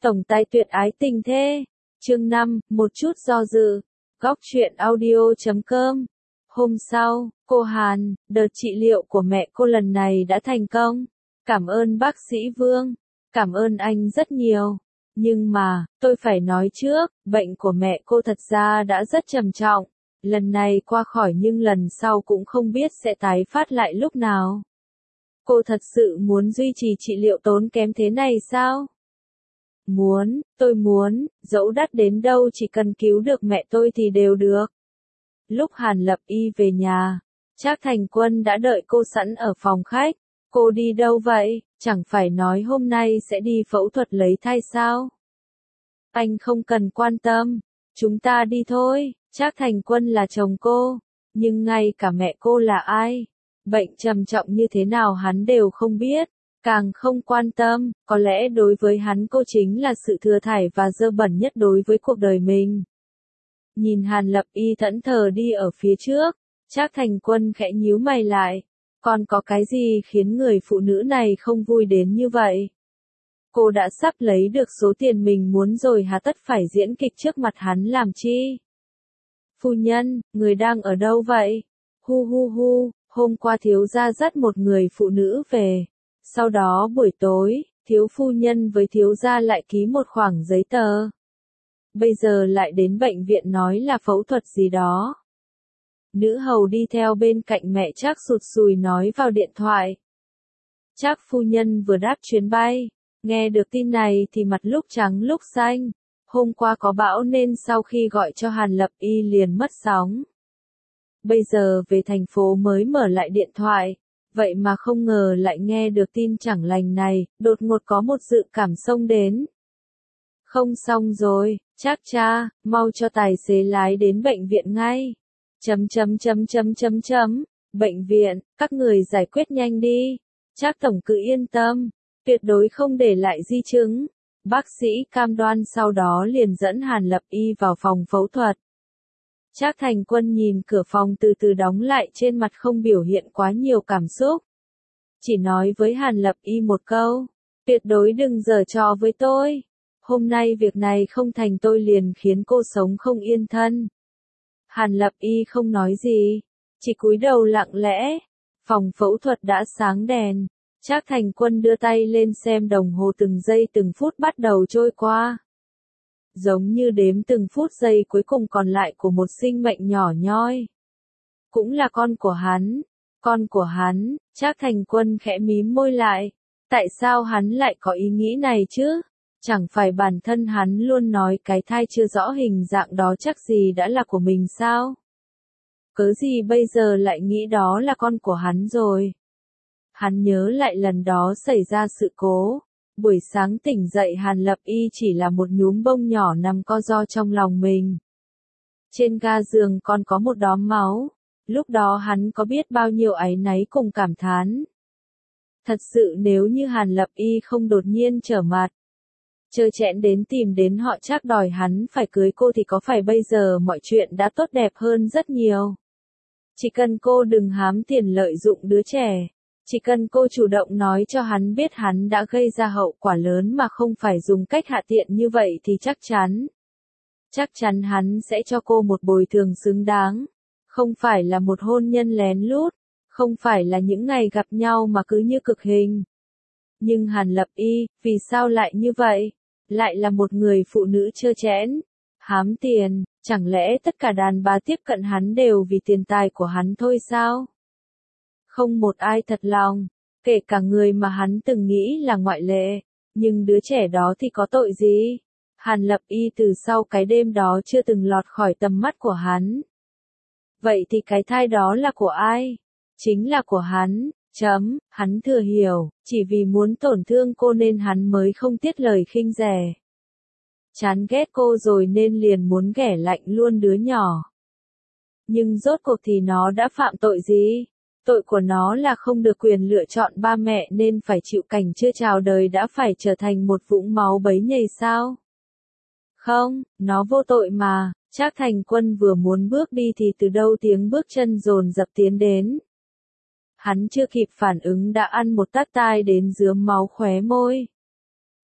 Tổng tài tuyệt ái tình thế. Chương 5, một chút do dự. Góc truyện audio.com. Hôm sau, cô Hàn, đợt trị liệu của mẹ cô lần này đã thành công. Cảm ơn bác sĩ Vương. Cảm ơn anh rất nhiều. Nhưng mà, tôi phải nói trước, bệnh của mẹ cô thật ra đã rất trầm trọng. Lần này qua khỏi nhưng lần sau cũng không biết sẽ tái phát lại lúc nào. Cô thật sự muốn duy trì trị liệu tốn kém thế này sao? Tôi muốn, dẫu đắt đến đâu chỉ cần cứu được mẹ tôi thì đều được. Lúc Hàn Lập Y về nhà, Trác Thành Quân đã đợi cô sẵn ở phòng khách. Cô đi đâu vậy? Chẳng phải nói hôm nay sẽ đi phẫu thuật lấy thai sao? Anh không cần quan tâm, chúng ta đi thôi. Trác Thành Quân là chồng cô, nhưng ngay cả mẹ cô là ai? Bệnh trầm trọng như thế nào hắn đều không biết, càng không quan tâm, có lẽ đối với hắn cô chính là sự thừa thải và dơ bẩn nhất đối với cuộc đời mình. Nhìn Hàn Lập Y thẫn thờ đi ở phía trước, Trác Thành Quân khẽ nhíu mày lại, còn có cái gì khiến người phụ nữ này không vui đến như vậy? Cô đã sắp lấy được số tiền mình muốn rồi hà tất phải diễn kịch trước mặt hắn làm chi? Phu nhân, người đang ở đâu vậy? Hu hu hu, hôm qua thiếu gia dắt một người phụ nữ về. Sau đó buổi tối, thiếu phu nhân với thiếu gia lại ký một khoản giấy tờ. Bây giờ lại đến bệnh viện nói là phẫu thuật gì đó. Nữ hầu đi theo bên cạnh mẹ Trác sụt sùi nói vào điện thoại. Trác phu nhân vừa đáp chuyến bay, nghe được tin này thì mặt lúc trắng lúc xanh. Hôm qua có bão nên sau khi gọi cho Hàn Lập Y liền mất sóng. Bây giờ về thành phố mới mở lại điện thoại, vậy mà không ngờ lại nghe được tin chẳng lành này, đột ngột có một dự cảm xông đến. Không xong rồi, Trác cha, mau cho tài xế lái đến bệnh viện ngay. Bệnh viện, các người giải quyết nhanh đi. Trác tổng cứ yên tâm, tuyệt đối không để lại di chứng. Bác sĩ cam đoan sau đó liền dẫn Hàn Lập Y vào phòng phẫu thuật. Trác Thành Quân nhìn cửa phòng từ từ đóng lại, trên mặt không biểu hiện quá nhiều cảm xúc. Chỉ nói với Hàn Lập Y một câu, tuyệt đối đừng giở trò với tôi. Hôm nay việc này không thành tôi liền khiến cô sống không yên thân. Hàn Lập Y không nói gì, chỉ cúi đầu lặng lẽ. Phòng phẫu thuật đã sáng đèn. Trác Thành Quân đưa tay lên xem đồng hồ, từng giây từng phút bắt đầu trôi qua. Giống như đếm từng phút giây cuối cùng còn lại của một sinh mệnh nhỏ nhoi. Cũng là con của hắn, Trác Thành Quân khẽ mím môi lại. Tại sao hắn lại có ý nghĩ này chứ? Chẳng phải bản thân hắn luôn nói cái thai chưa rõ hình dạng đó chắc gì đã là của mình sao? Cớ gì bây giờ lại nghĩ đó là con của hắn rồi? Hắn nhớ lại lần đó xảy ra sự cố. Buổi sáng tỉnh dậy Hàn Lập Y chỉ là một nhúm bông nhỏ nằm co ro trong lòng mình. Trên ga giường còn có một đốm máu. Lúc đó hắn có biết bao nhiêu áy náy cùng cảm thán. Thật sự nếu như Hàn Lập Y không đột nhiên trở mặt, trơ trẽn đến tìm đến họ Trác đòi hắn phải cưới cô thì có phải bây giờ mọi chuyện đã tốt đẹp hơn rất nhiều. Chỉ cần cô đừng hám tiền lợi dụng đứa trẻ. Chỉ cần cô chủ động nói cho hắn biết hắn đã gây ra hậu quả lớn mà không phải dùng cách hạ tiện như vậy thì chắc chắn hắn sẽ cho cô một bồi thường xứng đáng. Không phải là một hôn nhân lén lút, không phải là những ngày gặp nhau mà cứ như cực hình. Nhưng Hàn Lập Y, vì sao lại như vậy? Lại là một người phụ nữ trơ trẽn, hám tiền, chẳng lẽ tất cả đàn bà tiếp cận hắn đều vì tiền tài của hắn thôi sao? Không một ai thật lòng, kể cả người mà hắn từng nghĩ là ngoại lệ, nhưng đứa trẻ đó thì có tội gì? Hàn Lập Y từ sau cái đêm đó chưa từng lọt khỏi tầm mắt của hắn. Vậy thì cái thai đó là của ai? Chính là của hắn. Hắn thừa hiểu, chỉ vì muốn tổn thương cô nên hắn mới không tiếc lời khinh rẻ. Chán ghét cô rồi nên liền muốn ghẻ lạnh luôn đứa nhỏ. Nhưng rốt cuộc thì nó đã phạm tội gì? Tội của nó là không được quyền lựa chọn ba mẹ nên phải chịu cảnh chưa chào đời đã phải trở thành một vũng máu bấy nhầy sao? Không, nó vô tội mà. Trác Thành Quân vừa muốn bước đi thì từ đâu tiếng bước chân dồn dập tiến đến. Hắn chưa kịp phản ứng đã ăn một tát tai đến rướm máu khóe môi.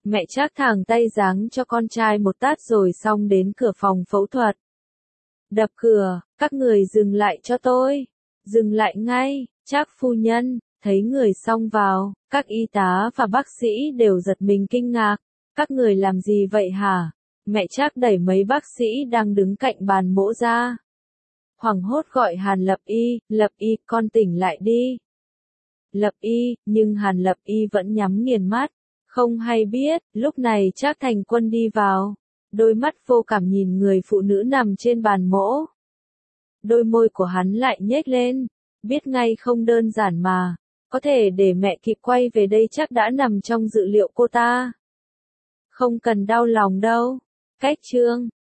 Mẹ Trác thẳng tay giáng cho con trai một tát rồi xong đến cửa phòng phẫu thuật. Đập cửa, các người dừng lại cho tôi. Dừng lại ngay, Trác phu nhân, thấy người xông vào, các y tá và bác sĩ đều giật mình kinh ngạc. Các người làm gì vậy hả? Mẹ Trác đẩy mấy bác sĩ đang đứng cạnh bàn mổ ra. Hoảng hốt gọi Hàn Lập Y, con tỉnh lại đi. Lập Y, nhưng Hàn Lập Y vẫn nhắm nghiền mắt. Không hay biết, lúc này Trác Thành Quân đi vào. Đôi mắt vô cảm nhìn người phụ nữ nằm trên bàn mổ. Đôi môi của hắn lại nhếch lên. Biết ngay không đơn giản mà. Có thể để mẹ kịp quay về đây chắc đã nằm trong dự liệu cô ta. Không cần đau lòng đâu. Cách chương